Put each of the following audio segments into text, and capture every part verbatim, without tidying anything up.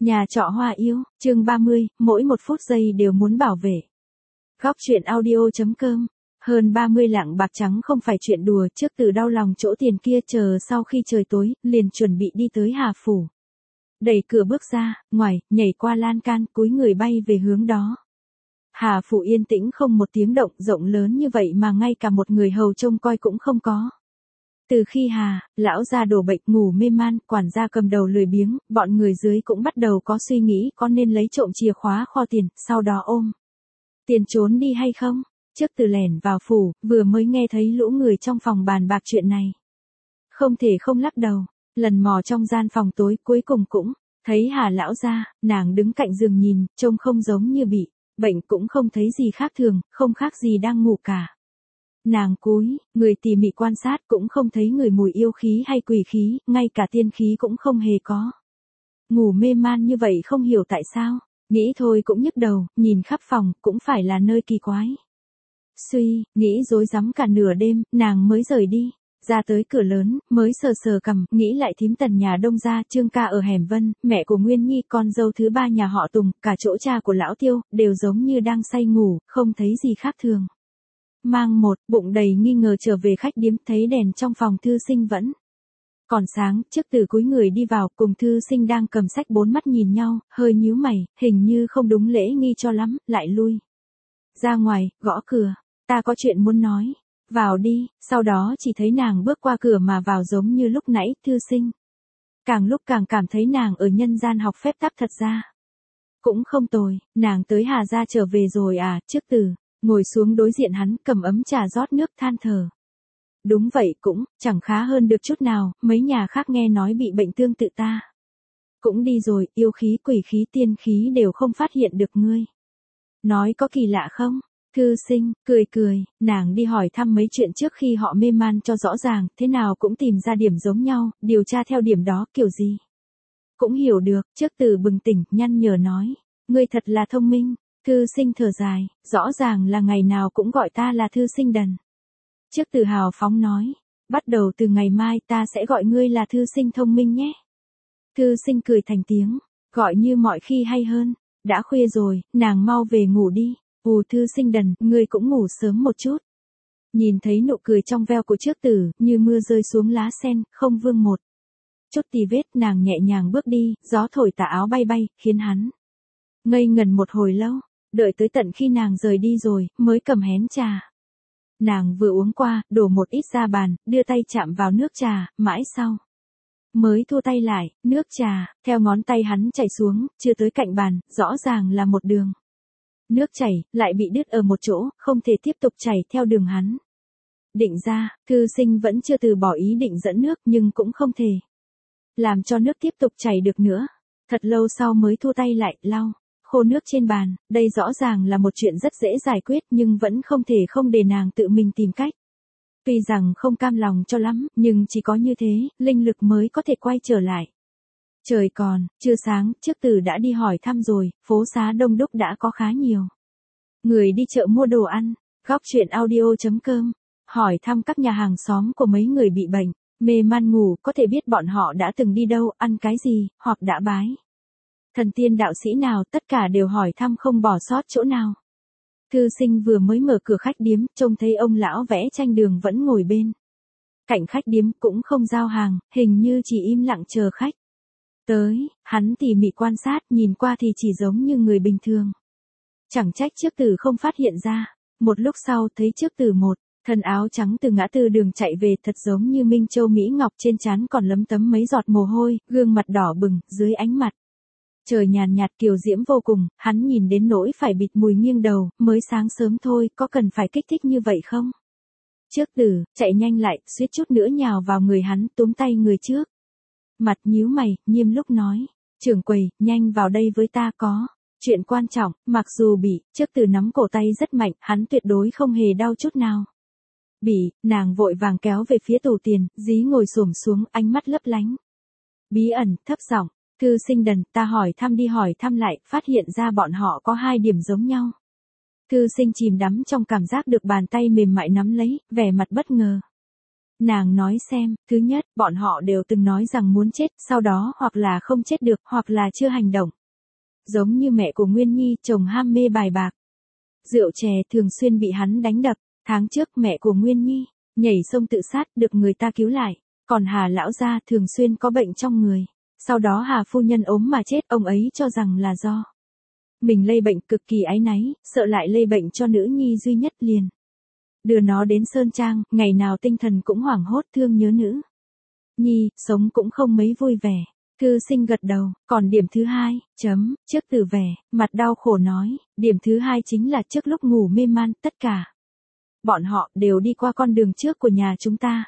Nhà trọ hoa yêu, chương ba mươi, mỗi một phút giây đều muốn bảo vệ. Góc truyện audio.com. Hơn ba mươi lạng bạc trắng không phải chuyện đùa, trước từ đau lòng chỗ tiền kia chờ sau khi trời tối, liền chuẩn bị đi tới Hà Phủ. Đẩy cửa bước ra, ngoài, nhảy qua lan can, cúi người bay về hướng đó. Hà Phủ yên tĩnh không một tiếng động, rộng lớn như vậy mà ngay cả một người hầu trông coi cũng không có. Từ khi Hà, lão gia đổ bệnh ngủ mê man, quản gia cầm đầu lười biếng, bọn người dưới cũng bắt đầu có suy nghĩ có nên lấy trộm chìa khóa kho tiền, sau đó ôm tiền trốn đi hay không. Trước từ lẻn vào phủ, vừa mới nghe thấy lũ người trong phòng bàn bạc chuyện này. Không thể không lắc đầu, lần mò trong gian phòng tối cuối cùng cũng thấy Hà lão gia, nàng đứng cạnh giường nhìn, trông không giống như bị bệnh cũng không thấy gì khác thường, không khác gì đang ngủ cả. Nàng cúi, người tỉ mỉ quan sát cũng không thấy người mùi yêu khí hay quỷ khí, ngay cả tiên khí cũng không hề có. Ngủ mê man như vậy không hiểu tại sao, nghĩ thôi cũng nhức đầu, nhìn khắp phòng cũng phải là nơi kỳ quái. Suy, nghĩ rối rắm cả nửa đêm, nàng mới rời đi, ra tới cửa lớn, mới sờ sờ cằm, nghĩ lại thím Tần nhà Đông gia, Trương ca ở Hẻm Vân, mẹ của Nguyên Nhi, con dâu thứ ba nhà họ Tùng, cả chỗ cha của lão Tiêu, đều giống như đang say ngủ, không thấy gì khác thường. Mang một, bụng đầy nghi ngờ trở về khách điếm, thấy đèn trong phòng thư sinh vẫn còn sáng, trước từ cúi người đi vào, cùng thư sinh đang cầm sách bốn mắt nhìn nhau, hơi nhíu mày, hình như không đúng lễ nghi cho lắm, lại lui ra ngoài, gõ cửa, ta có chuyện muốn nói, vào đi, sau đó chỉ thấy nàng bước qua cửa mà vào giống như lúc nãy, thư sinh càng lúc càng cảm thấy nàng ở nhân gian học phép tắc thật ra cũng không tồi, nàng tới Hà gia trở về rồi à, trước từ ngồi xuống đối diện hắn, cầm ấm trà rót nước, than thở. Đúng vậy, cũng chẳng khá hơn được chút nào, mấy nhà khác nghe nói bị bệnh tương tự ta cũng đi rồi, yêu khí quỷ khí tiên khí đều không phát hiện được ngươi. Nói có kỳ lạ không? Thư sinh cười cười, nàng đi hỏi thăm mấy chuyện trước khi họ mê man cho rõ ràng, thế nào cũng tìm ra điểm giống nhau, điều tra theo điểm đó kiểu gì cũng hiểu được. Trước từ bừng tỉnh, nhăn nhở nói, ngươi thật là thông minh. Thư sinh thở dài, rõ ràng là ngày nào cũng gọi ta là thư sinh đần. Trước từ hào phóng nói, bắt đầu từ ngày mai ta sẽ gọi ngươi là thư sinh thông minh nhé. Thư sinh cười thành tiếng, gọi như mọi khi hay hơn. Đã khuya rồi, nàng mau về ngủ đi. Ù, thư sinh đần, ngươi cũng ngủ sớm một chút. Nhìn thấy nụ cười trong veo của trước tử, như mưa rơi xuống lá sen, không vương một chút tì vết, nàng nhẹ nhàng bước đi, gió thổi tà áo bay bay, khiến hắn ngây ngần một hồi lâu. Đợi tới tận khi nàng rời đi rồi, mới cầm hén trà. Nàng vừa uống qua, đổ một ít ra bàn, đưa tay chạm vào nước trà, mãi sau mới thua tay lại, nước trà, theo ngón tay hắn chảy xuống, chưa tới cạnh bàn, rõ ràng là một đường. Nước chảy, lại bị đứt ở một chỗ, không thể tiếp tục chảy theo đường hắn định ra, thư sinh vẫn chưa từ bỏ ý định dẫn nước nhưng cũng không thể làm cho nước tiếp tục chảy được nữa. Thật lâu sau mới thua tay lại, lau khô nước trên bàn, đây rõ ràng là một chuyện rất dễ giải quyết nhưng vẫn không thể không để nàng tự mình tìm cách. Tuy rằng không cam lòng cho lắm, nhưng chỉ có như thế, linh lực mới có thể quay trở lại. Trời còn, chưa sáng, trước từ đã đi hỏi thăm rồi, phố xá đông đúc đã có khá nhiều người đi chợ mua đồ ăn. Góc truyện audio.com. Hỏi thăm các nhà hàng xóm của mấy người bị bệnh, mê man ngủ, có thể biết bọn họ đã từng đi đâu, ăn cái gì, hoặc đã bái thần tiên đạo sĩ nào, tất cả đều hỏi thăm không bỏ sót chỗ nào. Thư sinh vừa mới mở cửa khách điếm, trông thấy ông lão vẽ tranh đường vẫn ngồi bên cạnh khách điếm, cũng không giao hàng, hình như chỉ im lặng chờ khách tới. Hắn tỉ mỉ quan sát, nhìn qua thì chỉ giống như người bình thường. Chẳng trách trước từ không phát hiện ra. Một lúc sau thấy trước từ một thân áo trắng từ ngã tư đường chạy về, thật giống như Minh Châu Mỹ Ngọc, trên trán còn lấm tấm mấy giọt mồ hôi, gương mặt đỏ bừng, dưới ánh mặt trời nhàn nhạt kiều diễm vô cùng, hắn nhìn đến nỗi phải bịt mũi nghiêng đầu, mới sáng sớm thôi, có cần phải kích thích như vậy không? Trước từ, chạy nhanh lại, suýt chút nữa nhào vào người hắn, túm tay người trước. Mặt nhíu mày, nghiêm lúc nói, trưởng quầy, nhanh vào đây với ta, có chuyện quan trọng. Mặc dù bị, trước từ nắm cổ tay rất mạnh, hắn tuyệt đối không hề đau chút nào. Bị, nàng vội vàng kéo về phía tủ tiền, dí ngồi xổm xuống, ánh mắt lấp lánh bí ẩn, thấp giọng, thư sinh đần, ta hỏi thăm đi hỏi thăm lại, phát hiện ra bọn họ có hai điểm giống nhau. Thư sinh chìm đắm trong cảm giác được bàn tay mềm mại nắm lấy, vẻ mặt bất ngờ. Nàng nói xem, thứ nhất, bọn họ đều từng nói rằng muốn chết, sau đó hoặc là không chết được, hoặc là chưa hành động. Giống như mẹ của Nguyên Nhi, chồng ham mê bài bạc. Rượu chè thường xuyên bị hắn đánh đập. Tháng trước mẹ của Nguyên Nhi, nhảy sông tự sát, được người ta cứu lại. Còn Hà lão gia thường xuyên có bệnh trong người. Sau đó Hà phu nhân ốm mà chết, ông ấy cho rằng là do mình lây bệnh, cực kỳ áy náy, sợ lại lây bệnh cho nữ nhi duy nhất liền. Đưa nó đến Sơn Trang, ngày nào tinh thần cũng hoảng hốt thương nhớ nữ nhi, sống cũng không mấy vui vẻ. Thư Sinh gật đầu, còn điểm thứ hai, chấm, trước từ vẻ, mặt đau khổ nói, điểm thứ hai chính là trước lúc ngủ mê man, tất cả. Bọn họ đều đi qua con đường trước của nhà chúng ta.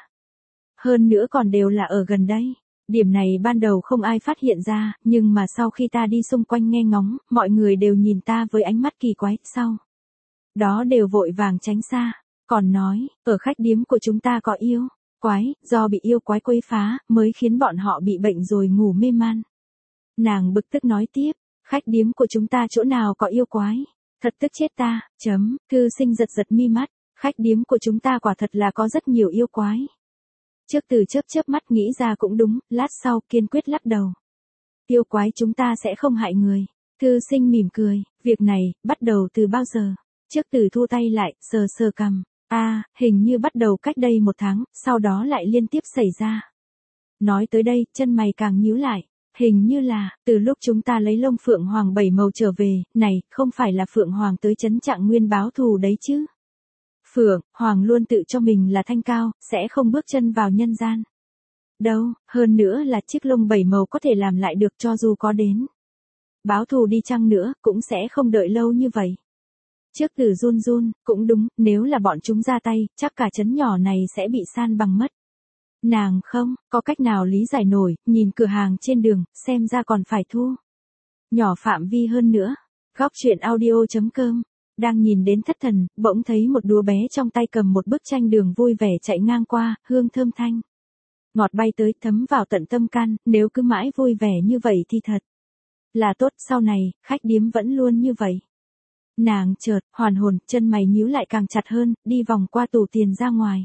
Hơn nữa còn đều là ở gần đây. Điểm này ban đầu không ai phát hiện ra, nhưng mà sau khi ta đi xung quanh nghe ngóng, mọi người đều nhìn ta với ánh mắt kỳ quái, sau đó đều vội vàng tránh xa. Còn nói, ở khách điếm của chúng ta có yêu quái, do bị yêu quái quấy phá, mới khiến bọn họ bị bệnh rồi ngủ mê man. Nàng bực tức nói tiếp, khách điếm của chúng ta chỗ nào có yêu quái, thật tức chết ta, chấm, Thư Sinh giật giật mi mắt, khách điếm của chúng ta quả thật là có rất nhiều yêu quái. Trước Từ chớp chớp mắt nghĩ ra cũng đúng, lát sau kiên quyết lắc đầu. Yêu quái chúng ta sẽ không hại người. Thư Sinh mỉm cười, việc này, bắt đầu từ bao giờ? Trước Từ thu tay lại, sờ sờ cằm. A, à, hình như bắt đầu cách đây một tháng, sau đó lại liên tiếp xảy ra. Nói tới đây, chân mày càng nhíu lại. Hình như là, từ lúc chúng ta lấy lông Phượng Hoàng bảy màu trở về, này, không phải là Phượng Hoàng tới trấn Trạng Nguyên báo thù đấy chứ. Phượng Hoàng luôn tự cho mình là thanh cao, sẽ không bước chân vào nhân gian. Đâu, hơn nữa là chiếc lông bảy màu có thể làm lại được cho dù có đến báo thù đi chăng nữa, cũng sẽ không đợi lâu như vậy. Trước Từ run run, cũng đúng, nếu là bọn chúng ra tay, chắc cả trấn nhỏ này sẽ bị san bằng mất. Nàng không có cách nào lý giải nổi, nhìn cửa hàng trên đường, xem ra còn phải thu nhỏ phạm vi hơn nữa. Góc truyện audio chấm com. Đang nhìn đến thất thần, bỗng thấy một đứa bé trong tay cầm một bức tranh đường vui vẻ chạy ngang qua, hương thơm thanh ngọt bay tới, thấm vào tận tâm can, nếu cứ mãi vui vẻ như vậy thì thật là tốt, sau này, khách điếm vẫn luôn như vậy. Nàng chợt hoàn hồn, chân mày nhíu lại càng chặt hơn, đi vòng qua tủ tiền ra ngoài.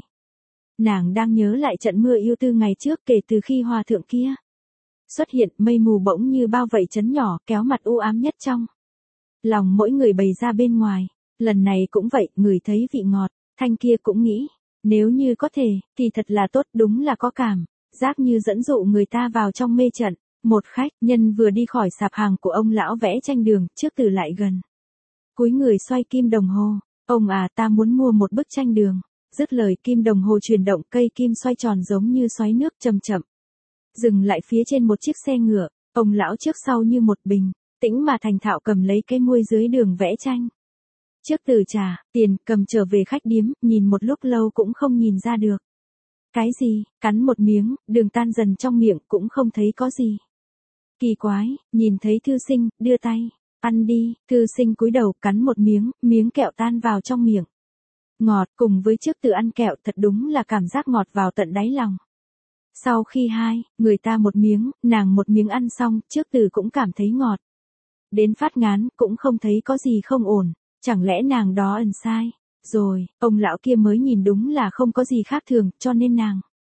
Nàng đang nhớ lại trận mưa yêu tư ngày trước, kể từ khi hòa thượng kia xuất hiện, mây mù bỗng như bao vây trấn nhỏ, kéo mặt u ám nhất trong lòng mỗi người bày ra bên ngoài. Lần này cũng vậy, người thấy vị ngọt, thanh kia cũng nghĩ, nếu như có thể, thì thật là tốt, đúng là có cảm giác như dẫn dụ người ta vào trong mê trận. Một khách nhân vừa đi khỏi sạp hàng của ông lão vẽ tranh đường, trước Từ lại gần cúi người xoay kim đồng hồ. Ông à, ta muốn mua một bức tranh đường. Dứt lời, kim đồng hồ chuyển động, cây kim xoay tròn giống như xoáy nước, chậm chậm dừng lại phía trên một chiếc xe ngựa. Ông lão trước sau như một bình tĩnh mà thành thạo cầm lấy cái muôi dưới đường vẽ tranh. Trước Từ trả tiền, cầm trở về khách điếm, nhìn một lúc lâu cũng không nhìn ra được cái gì, cắn một miếng, đường tan dần trong miệng, cũng không thấy có gì kỳ quái. Nhìn thấy Thư Sinh, đưa tay ăn đi. Thư Sinh cúi đầu cắn một miếng, miếng kẹo tan vào trong miệng. Ngọt, cùng với Trước Từ ăn kẹo, thật đúng là cảm giác ngọt vào tận đáy lòng. Sau khi hai người ta một miếng, nàng một miếng ăn xong, Trước Từ cũng cảm thấy ngọt đến phát ngán, cũng không thấy có gì không ổn. Chẳng lẽ nàng đó ẩn sai rồi? Ông lão kia mới nhìn đúng là không có gì khác thường, cho nên nàng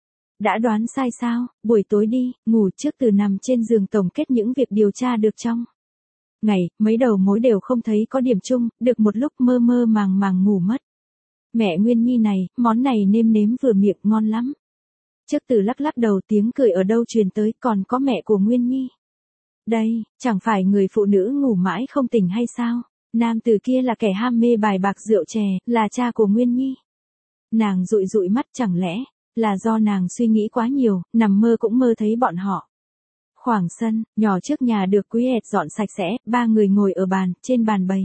đã đoán sai sao? Buổi tối đi ngủ, Trước Từ nằm trên giường tổng kết những việc điều tra được trong ngày, mấy đầu mối đều không thấy có điểm chung, được một lúc mơ mơ màng màng ngủ mất. Mẹ Nguyên Nhi này, món này nêm nếm vừa miệng, ngon lắm. Trước Từ lắc lắc đầu, tiếng cười ở đâu truyền tới, còn có mẹ của Nguyên Nhi đây, chẳng phải người phụ nữ ngủ mãi không tỉnh hay sao? Nam tử kia là kẻ ham mê bài bạc rượu chè, là cha của Nguyên Nhi. Nàng dụi dụi mắt, chẳng lẽ là do nàng suy nghĩ quá nhiều, nằm mơ cũng mơ thấy bọn họ. Khoảng sân nhỏ trước nhà được Quý Ẹt dọn sạch sẽ, ba người ngồi ở bàn, trên bàn bày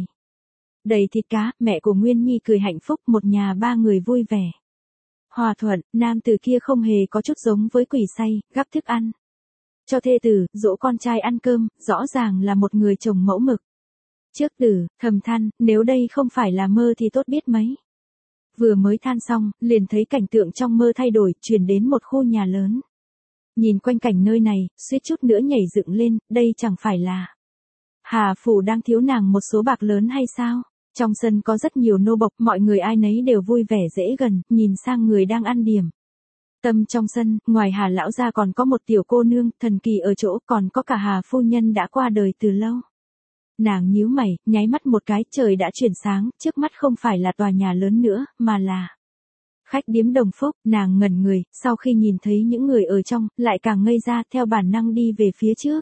đầy thịt cá. Mẹ của Nguyên Nhi cười hạnh phúc, một nhà ba người vui vẻ hòa thuận. Nam tử kia không hề có chút giống với quỷ say, gắp thức ăn cho thê tử, dỗ con trai ăn cơm, rõ ràng là một người chồng mẫu mực. Trước Từ thầm than, nếu đây không phải là mơ thì tốt biết mấy. Vừa mới than xong, liền thấy cảnh tượng trong mơ thay đổi, chuyển đến một khu nhà lớn. Nhìn quanh cảnh nơi này, suýt chút nữa nhảy dựng lên, đây chẳng phải là Hà phủ đang thiếu nàng một số bạc lớn hay sao? Trong sân có rất nhiều nô bộc, mọi người ai nấy đều vui vẻ dễ gần, nhìn sang người đang ăn điểm Tâm trong sân, ngoài Hà lão gia còn có một tiểu cô nương, thần kỳ ở chỗ còn có cả Hà phu nhân đã qua đời từ lâu. Nàng nhíu mày, nháy mắt một cái, trời đã chuyển sáng, trước mắt không phải là tòa nhà lớn nữa, mà là khách điếm Đồng Phúc. Nàng ngẩn người, sau khi nhìn thấy những người ở trong, lại càng ngây ra, theo bản năng đi về phía trước.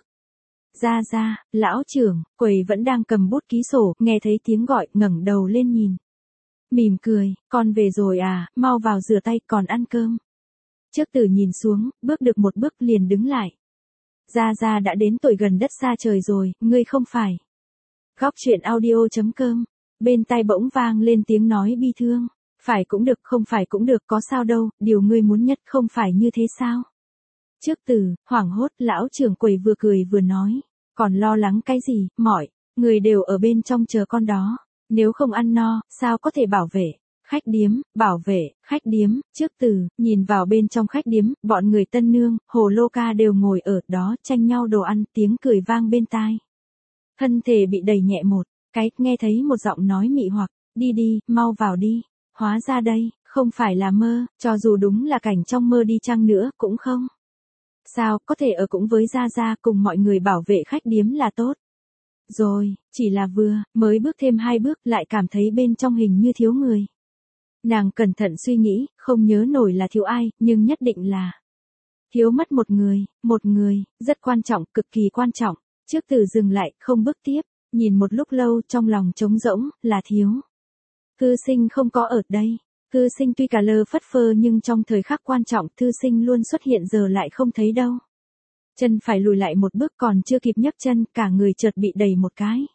Ra ra, lão trưởng, quầy vẫn đang cầm bút ký sổ, nghe thấy tiếng gọi, ngẩng đầu lên nhìn. Mỉm cười, con về rồi à, mau vào rửa tay, còn ăn cơm. Trước Tử nhìn xuống, bước được một bước liền đứng lại. Ra ra đã đến tuổi gần đất xa trời rồi, ngươi không phải. Góc chuyện audio chấm com, bên tai bỗng vang lên tiếng nói bi thương. Phải cũng được, không phải cũng được, có sao đâu, điều ngươi muốn nhất không phải như thế sao? Trước Tử, hoảng hốt, lão trưởng quầy vừa cười vừa nói. Còn lo lắng cái gì, mọi người đều ở bên trong chờ con đó. Nếu không ăn no, sao có thể bảo vệ? Khách điếm, bảo vệ, khách điếm, Trước Tử, nhìn vào bên trong khách điếm, bọn người Tân Nương, Hồ Lô Ca đều ngồi ở đó tranh nhau đồ ăn, tiếng cười vang bên tai. Thân thể bị đẩy nhẹ một cái, nghe thấy một giọng nói mị hoặc, đi đi, mau vào đi. Hóa ra đây, không phải là mơ, cho dù đúng là cảnh trong mơ đi chăng nữa, cũng không. Sao, có thể ở cũng với Gia Gia cùng mọi người bảo vệ khách điếm là tốt. Rồi, chỉ là vừa, mới bước thêm hai bước lại cảm thấy bên trong hình như thiếu người. Nàng cẩn thận suy nghĩ, không nhớ nổi là thiếu ai, nhưng nhất định là thiếu mất một người, một người, rất quan trọng, cực kỳ quan trọng. Trước Tử dừng lại, không bước tiếp, nhìn một lúc lâu trong lòng trống rỗng, là thiếu. Thư Sinh không có ở đây. Thư Sinh tuy cả lơ phất phơ nhưng trong thời khắc quan trọng Thư Sinh luôn xuất hiện giờ lại không thấy đâu. Chân phải lùi lại một bước còn chưa kịp nhấc chân, cả người chợt bị đẩy một cái.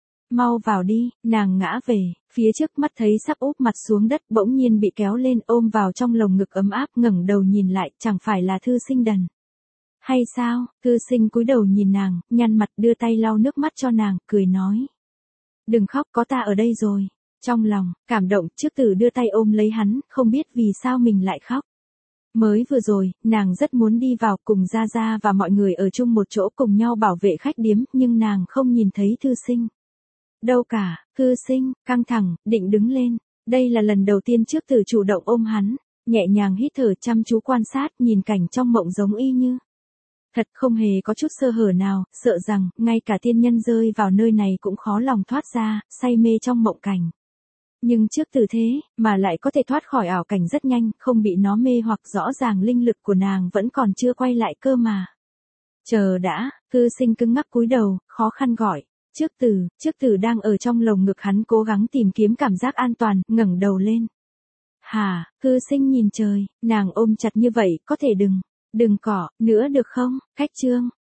Mau vào đi, nàng ngã về, phía trước mắt thấy sắp úp mặt xuống đất, bỗng nhiên bị kéo lên ôm vào trong lồng ngực ấm áp, ngẩng đầu nhìn lại, chẳng phải là Thư Sinh đần. Hay sao? Thư Sinh cúi đầu nhìn nàng, nhăn mặt đưa tay lau nước mắt cho nàng, cười nói. Đừng khóc, có ta ở đây rồi. Trong lòng, cảm động, Trước Tử đưa tay ôm lấy hắn, không biết vì sao mình lại khóc. Mới vừa rồi, nàng rất muốn đi vào cùng Gia Gia và mọi người ở chung một chỗ cùng nhau bảo vệ khách điếm, nhưng nàng không nhìn thấy Thư Sinh. Đâu cả, Thư Sinh, căng thẳng, định đứng lên. Đây là lần đầu tiên Trước Tử chủ động ôm hắn, nhẹ nhàng hít thở chăm chú quan sát, nhìn cảnh trong mộng giống y như. Thật không hề có chút sơ hở nào, sợ rằng, ngay cả tiên nhân rơi vào nơi này cũng khó lòng thoát ra, say mê trong mộng cảnh. Nhưng Trước Tử thế, mà lại có thể thoát khỏi ảo cảnh rất nhanh, không bị nó mê hoặc, rõ ràng linh lực của nàng vẫn còn chưa quay lại cơ mà. Chờ đã, Thư Sinh cứng ngắc cúi đầu, khó khăn gọi. Trước Tử, Trước Tử đang ở trong lồng ngực hắn cố gắng tìm kiếm cảm giác an toàn, ngẩng đầu lên. Hà, Thư Sinh nhìn trời, nàng ôm chặt như vậy, có thể đừng, đừng cỏ, nữa được không? Cách chương.